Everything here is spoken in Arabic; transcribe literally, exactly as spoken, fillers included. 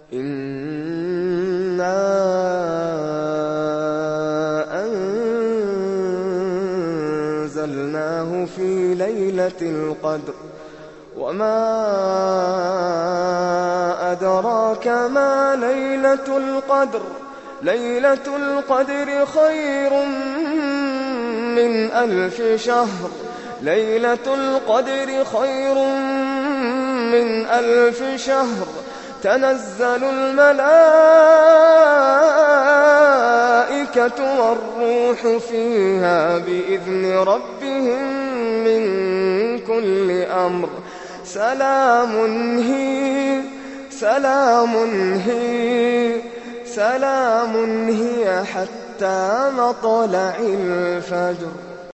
إِنَّا أَنزَلْنَاهُ فِي لَيْلَةِ الْقَدْرِ وَمَا أَدْرَاكَ مَا لَيْلَةُ الْقَدْرِ لَيْلَةُ الْقَدْرِ خَيْرٌ مِّنْ أَلْفِ شَهْرٍ لَيْلَةُ الْقَدْرِ خَيْرٌ مِّنْ أَلْفِ شَهْرٍ تَنَزَّلُ الْمَلَائِكَةُ وَالرُّوحُ فِيهَا بِإِذْنِ رَبِّهِم مِّن كُلِّ أَمْرٍ سَلَامٌ هِيَ سَلَامٌ هِيَ سَلَامٌ هِيَ حَتَّىٰ مَطْلَعِ الْفَجْرِ.